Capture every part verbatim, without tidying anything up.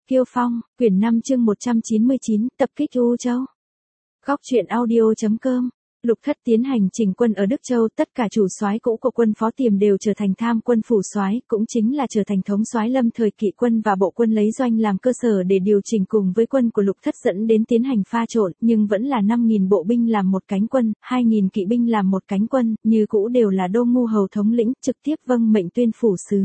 Kiêu Phong, quyển năm chương một trăm chín mươi chín, tập kích U Châu. Góc truyện audio.com. Lục Thất tiến hành chỉnh quân ở Đức Châu, tất cả chủ soái cũ của quân Phó Tiềm đều trở thành tham quân phủ soái, cũng chính là trở thành thống soái lâm thời kỵ quân và bộ quân lấy doanh làm cơ sở để điều chỉnh cùng với quân của Lục Thất dẫn đến tiến hành pha trộn, nhưng vẫn là năm nghìn bộ binh làm một cánh quân, hai nghìn kỵ binh làm một cánh quân, như cũ đều là Đô Ngu Hầu thống lĩnh, trực tiếp vâng mệnh tuyên phủ sứ.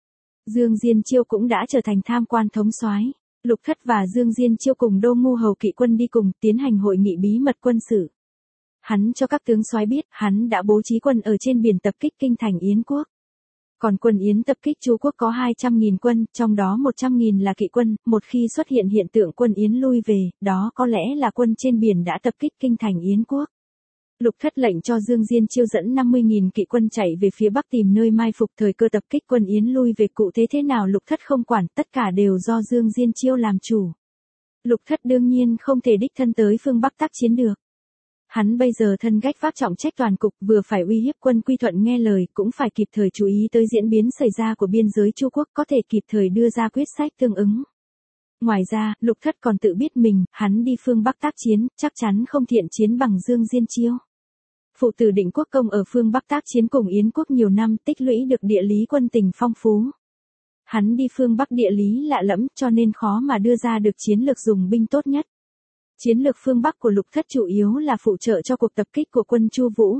Dương Diên Chiêu cũng đã trở thành tham quan thống soái. Lục Thất và Dương Diên Chiêu cùng Đô Ngu Hầu kỵ quân đi cùng tiến hành hội nghị bí mật quân sự. Hắn cho các tướng soái biết, hắn đã bố trí quân ở trên biển tập kích kinh thành Yến quốc. Còn quân Yến tập kích Chu quốc có hai trăm nghìn quân, trong đó một trăm nghìn là kỵ quân, một khi xuất hiện hiện tượng quân Yến lui về, đó có lẽ là quân trên biển đã tập kích kinh thành Yến quốc. Lục Thất lệnh cho Dương Diên Chiêu dẫn năm mươi nghìn kỵ quân chạy về phía bắc tìm nơi mai phục thời cơ tập kích quân Yến lui về, cụ thế thế nào Lục Thất không quản, tất cả đều do Dương Diên Chiêu làm chủ. Lục Thất đương nhiên không thể đích thân tới phương Bắc tác chiến được. Hắn bây giờ thân gách vác trọng trách toàn cục, vừa phải uy hiếp quân quy thuận nghe lời, cũng phải kịp thời chú ý tới diễn biến xảy ra của biên giới Chu quốc, có thể kịp thời đưa ra quyết sách tương ứng. Ngoài ra, Lục Thất còn tự biết mình, hắn đi phương Bắc tác chiến, chắc chắn không thiện chiến bằng Dương Diên Chiêu. Phụ tử Định Quốc Công ở phương Bắc tác chiến cùng Yến quốc nhiều năm, tích lũy được địa lý quân tình phong phú. Hắn đi phương Bắc địa lý lạ lẫm, cho nên khó mà đưa ra được chiến lược dùng binh tốt nhất. Chiến lược phương Bắc của Lục Thất chủ yếu là phụ trợ cho cuộc tập kích của quân Chu Vũ.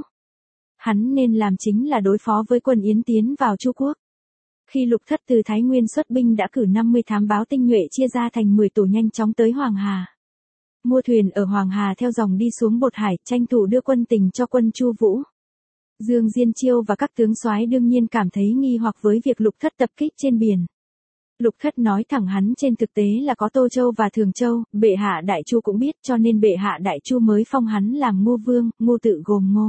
Hắn nên làm chính là đối phó với quân Yến tiến vào Chu quốc. Khi Lục Thất từ Thái Nguyên xuất binh đã cử năm mươi thám báo tinh nhuệ chia ra thành mười tổ nhanh chóng tới Hoàng Hà. Mua thuyền ở Hoàng Hà theo dòng đi xuống Bột Hải, tranh thủ đưa quân tình cho quân Chu Vũ. Dương Diên Chiêu và các tướng soái đương nhiên cảm thấy nghi hoặc với việc Lục Thất tập kích trên biển. Lục Thất nói thẳng hắn trên thực tế là có Tô Châu và Thường Châu, bệ hạ Đại Chu cũng biết, cho nên bệ hạ Đại Chu mới phong hắn làm Ngô Vương, Ngô tự gồm Ngô.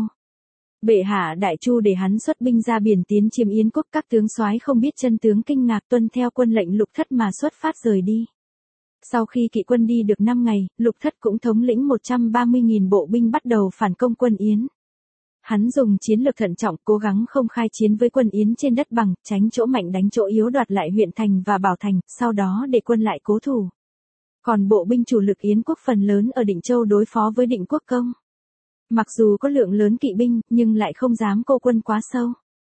Bệ hạ Đại Chu để hắn xuất binh ra biển tiến chiếm Yến quốc, các tướng soái không biết chân tướng kinh ngạc tuân theo quân lệnh Lục Thất mà xuất phát rời đi. Sau khi kỵ quân đi được năm ngày, Lục Thất cũng thống lĩnh một trăm ba mươi nghìn bộ binh bắt đầu phản công quân Yến. Hắn dùng chiến lược thận trọng, cố gắng không khai chiến với quân Yến trên đất bằng, tránh chỗ mạnh đánh chỗ yếu, đoạt lại huyện thành và Bảo Thành, sau đó để quân lại cố thủ. Còn bộ binh chủ lực Yến quốc phần lớn ở Định Châu đối phó với Định Quốc Công. Mặc dù có lượng lớn kỵ binh, nhưng lại không dám cô quân quá sâu.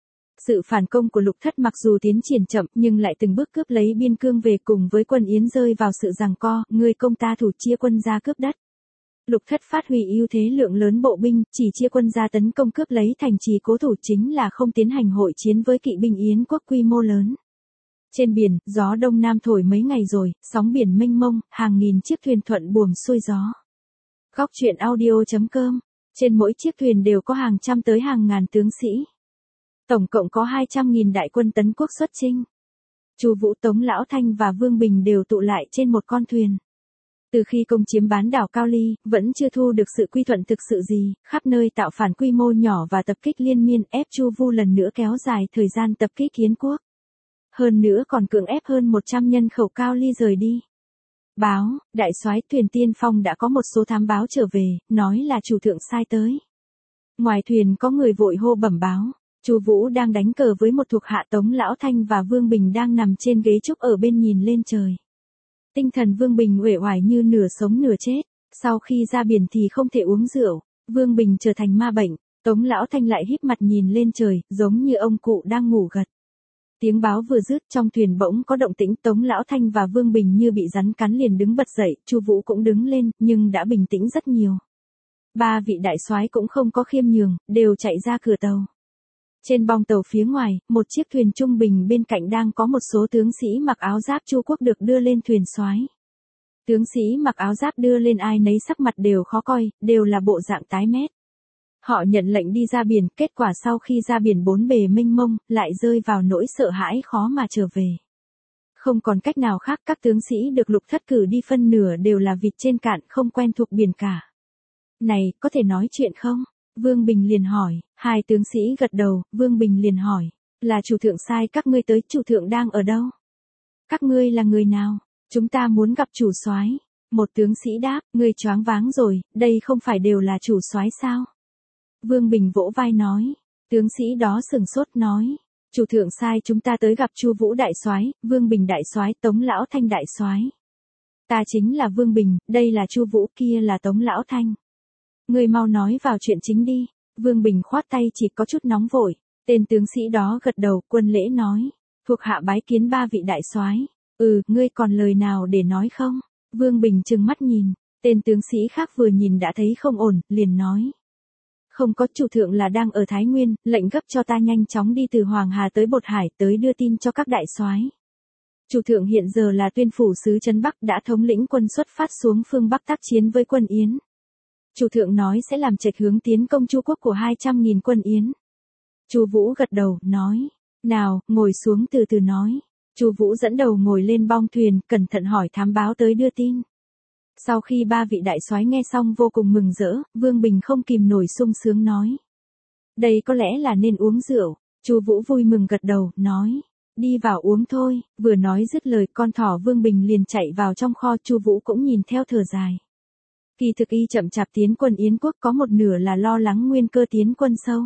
Sự phản công của Lục Thất mặc dù tiến triển chậm, nhưng lại từng bước cướp lấy biên cương về, cùng với quân Yến rơi vào sự giằng co, người công ta thủ chia quân ra cướp đất. Lục Thất phát huy ưu thế lượng lớn bộ binh, chỉ chia quân ra tấn công cướp lấy thành trì cố thủ, chính là không tiến hành hội chiến với kỵ binh Yến quốc quy mô lớn. Trên biển, gió đông nam thổi mấy ngày rồi, sóng biển mênh mông, hàng nghìn chiếc thuyền thuận buồm xuôi gió. Góc truyện audio.com. Trên mỗi chiếc thuyền đều có hàng trăm tới hàng ngàn tướng sĩ. Tổng cộng có hai trăm nghìn đại quân tấn quốc xuất chinh. Chu Vũ, Tống Lão Thanh và Vương Bình đều tụ lại trên một con thuyền. Từ khi công chiếm bán đảo Cao Ly, vẫn chưa thu được sự quy thuận thực sự gì, khắp nơi tạo phản quy mô nhỏ và tập kích liên miên, ép Chu Vu lần nữa kéo dài thời gian tập kích Yến quốc. Hơn nữa còn cưỡng ép hơn một trăm nhân khẩu Cao Ly rời đi. Báo, đại soái thuyền Tiên Phong đã có một số thám báo trở về, nói là chủ thượng sai tới. Ngoài thuyền có người vội hô bẩm báo, Chu Vũ đang đánh cờ với một thuộc hạ, Tống Lão Thanh và Vương Bình đang nằm trên ghế trúc ở bên nhìn lên trời. Tinh thần Vương Bình uể oải như nửa sống nửa chết, sau khi ra biển thì không thể uống rượu, Vương Bình trở thành ma bệnh, Tống Lão Thanh lại híp mặt nhìn lên trời, giống như ông cụ đang ngủ gật. Tiếng báo vừa dứt, trong thuyền bỗng có động tĩnh, Tống Lão Thanh và Vương Bình như bị rắn cắn liền đứng bật dậy, Chu Vũ cũng đứng lên, nhưng đã bình tĩnh rất nhiều. Ba vị đại soái cũng không có khiêm nhường, đều chạy ra cửa tàu. Trên bong tàu phía ngoài, một chiếc thuyền trung bình bên cạnh đang có một số tướng sĩ mặc áo giáp Chu quốc được đưa lên thuyền soái. Tướng sĩ mặc áo giáp đưa lên ai nấy sắc mặt đều khó coi, đều là bộ dạng tái mét. Họ nhận lệnh đi ra biển, kết quả sau khi ra biển bốn bề mênh mông, lại rơi vào nỗi sợ hãi khó mà trở về. Không còn cách nào khác, các tướng sĩ được Lục Thất cử đi phân nửa đều là vịt trên cạn, không quen thuộc biển cả. Này, có thể nói chuyện không? Vương Bình liền hỏi, hai tướng sĩ gật đầu, Vương Bình liền hỏi, là chủ thượng sai các ngươi tới, chủ thượng đang ở đâu? Các ngươi là người nào? Chúng ta muốn gặp chủ soái. Một tướng sĩ đáp, ngươi choáng váng rồi, đây không phải đều là chủ soái sao? Vương Bình vỗ vai nói, tướng sĩ đó sửng sốt nói, chủ thượng sai chúng ta tới gặp Chu Vũ đại soái, Vương Bình đại soái, Tống Lão Thanh đại soái. Ta chính là Vương Bình, đây là Chu Vũ, kia là Tống Lão Thanh. Ngươi mau nói vào chuyện chính đi. Vương Bình khoát tay chỉ có chút nóng vội. Tên tướng sĩ đó gật đầu, quân lễ nói. Thuộc hạ bái kiến ba vị đại soái. Ừ, ngươi còn lời nào để nói không? Vương Bình trừng mắt nhìn. Tên tướng sĩ khác vừa nhìn đã thấy không ổn, liền nói. Không có, chủ thượng là đang ở Thái Nguyên, lệnh gấp cho ta nhanh chóng đi từ Hoàng Hà tới Bột Hải tới đưa tin cho các đại soái. Chủ thượng hiện giờ là tuyên phủ sứ trấn Bắc đã thống lĩnh quân xuất phát xuống phương Bắc tác chiến với quân Yến. Chủ thượng nói sẽ làm trạch hướng tiến công Chu quốc của hai trăm nghìn quân Yến. Chu Vũ gật đầu, nói. Nào, ngồi xuống từ từ nói. Chu Vũ dẫn đầu ngồi lên bong thuyền, cẩn thận hỏi thám báo tới đưa tin. Sau khi ba vị đại soái nghe xong vô cùng mừng rỡ, Vương Bình không kìm nổi sung sướng nói. Đây có lẽ là nên uống rượu. Chu Vũ vui mừng gật đầu, nói. Đi vào uống thôi. Vừa nói dứt lời, con thỏ Vương Bình liền chạy vào trong kho. Chu Vũ cũng nhìn theo thở dài. Kỳ thực y chậm chạp tiến quân Yến quốc có một nửa là lo lắng nguyên cơ tiến quân sâu.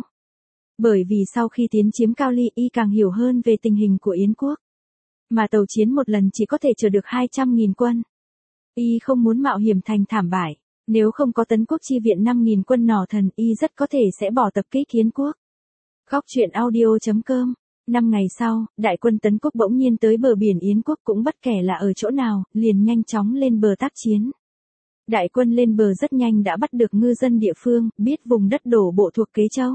Bởi vì sau khi tiến chiếm Cao Ly y càng hiểu hơn về tình hình của Yến quốc. Mà tàu chiến một lần chỉ có thể chở được hai trăm nghìn quân. Y không muốn mạo hiểm thành thảm bại. Nếu không có Tấn quốc chi viện năm nghìn quân nỏ thần, y rất có thể sẽ bỏ tập kích Yến quốc. Góc truyện audio chấm com. Năm ngày sau, đại quân Tấn quốc bỗng nhiên tới bờ biển Yến quốc cũng bất kể là ở chỗ nào, liền nhanh chóng lên bờ tác chiến. Đại quân lên bờ rất nhanh đã bắt được ngư dân địa phương, biết vùng đất đổ bộ thuộc Kế Châu.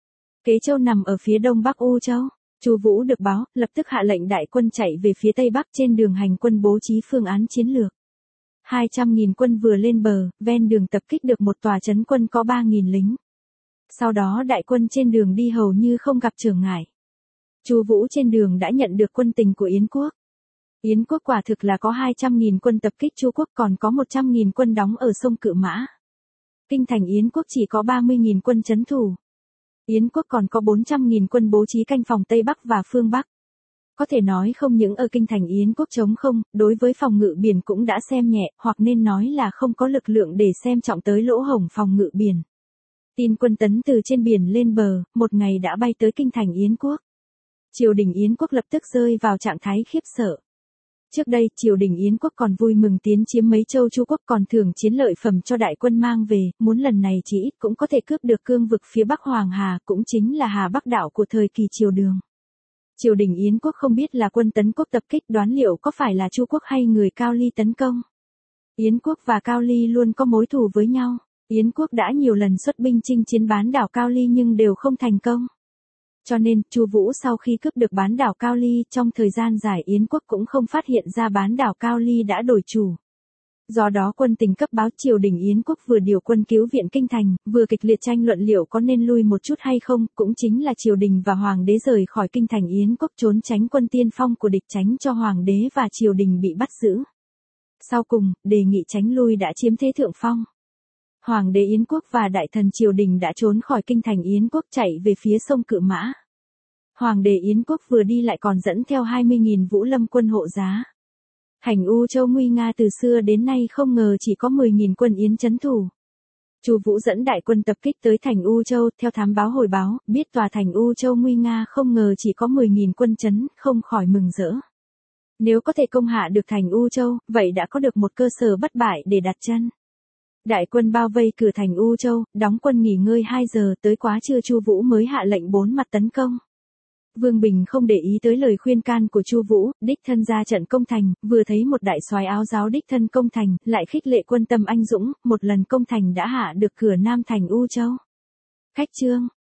Kế Châu nằm ở phía đông bắc U Châu. Chu Vũ được báo, lập tức hạ lệnh đại quân chạy về phía tây bắc, trên đường hành quân bố trí phương án chiến lược. hai trăm nghìn quân vừa lên bờ, ven đường tập kích được một tòa trấn quân có ba nghìn lính. Sau đó đại quân trên đường đi hầu như không gặp trở ngại. Chu Vũ trên đường đã nhận được quân tình của Yến quốc. Yến quốc quả thực là có hai trăm nghìn quân tập kích Chu quốc, còn có một trăm nghìn quân đóng ở sông Cự Mã. Kinh thành Yến quốc chỉ có ba mươi nghìn quân trấn thủ. Yến quốc còn có bốn trăm nghìn quân bố trí canh phòng Tây Bắc và phương Bắc. Có thể nói không những ở kinh thành Yến quốc trống không, đối với phòng ngự biển cũng đã xem nhẹ, hoặc nên nói là không có lực lượng để xem trọng tới lỗ hổng phòng ngự biển. Tin quân Tấn từ trên biển lên bờ, một ngày đã bay tới kinh thành Yến quốc. Triều đình Yến quốc lập tức rơi vào trạng thái khiếp sợ. Trước đây, triều đình Yến quốc còn vui mừng tiến chiếm mấy châu Chu quốc, còn thưởng chiến lợi phẩm cho đại quân mang về, muốn lần này chỉ ít cũng có thể cướp được cương vực phía Bắc Hoàng Hà, cũng chính là Hà Bắc đảo của thời kỳ triều Đường. Triều đình Yến quốc không biết là quân Tấn quốc tập kích, đoán liệu có phải là Chu quốc hay người Cao Ly tấn công. Yến quốc và Cao Ly luôn có mối thù với nhau. Yến quốc đã nhiều lần xuất binh chinh chiến bán đảo Cao Ly nhưng đều không thành công. Cho nên, Chu Vũ sau khi cướp được bán đảo Cao Ly, trong thời gian dài Yến quốc cũng không phát hiện ra bán đảo Cao Ly đã đổi chủ. Do đó quân tình cấp báo triều đình Yến quốc vừa điều quân cứu viện kinh thành, vừa kịch liệt tranh luận liệu có nên lui một chút hay không, cũng chính là triều đình và hoàng đế rời khỏi kinh thành Yến quốc trốn tránh quân tiên phong của địch, tránh cho hoàng đế và triều đình bị bắt giữ. Sau cùng, đề nghị tránh lui đã chiếm thế thượng phong. Hoàng đế Yến quốc và đại thần triều đình đã trốn khỏi kinh thành Yến quốc chạy về phía sông Cự Mã. Hoàng đế Yến quốc vừa đi lại còn dẫn theo hai mươi nghìn Vũ Lâm quân hộ giá. Thành U Châu nguy nga từ xưa đến nay không ngờ chỉ có mười nghìn quân Yến trấn thủ. Chu Vũ dẫn đại quân tập kích tới thành U Châu, theo thám báo hồi báo, biết tòa thành U Châu nguy nga không ngờ chỉ có mười nghìn quân trấn, không khỏi mừng rỡ. Nếu có thể công hạ được thành U Châu, vậy đã có được một cơ sở bất bại để đặt chân. Đại quân bao vây cửa thành U Châu, đóng quân nghỉ ngơi hai giờ, tới quá trưa Chu Vũ mới hạ lệnh bốn mặt tấn công. Vương Bình không để ý tới lời khuyên can của Chu Vũ, đích thân ra trận công thành, vừa thấy một đại soái áo giáo đích thân công thành, lại khích lệ quân tâm anh dũng, một lần công thành đã hạ được cửa nam thành U Châu. Khách chương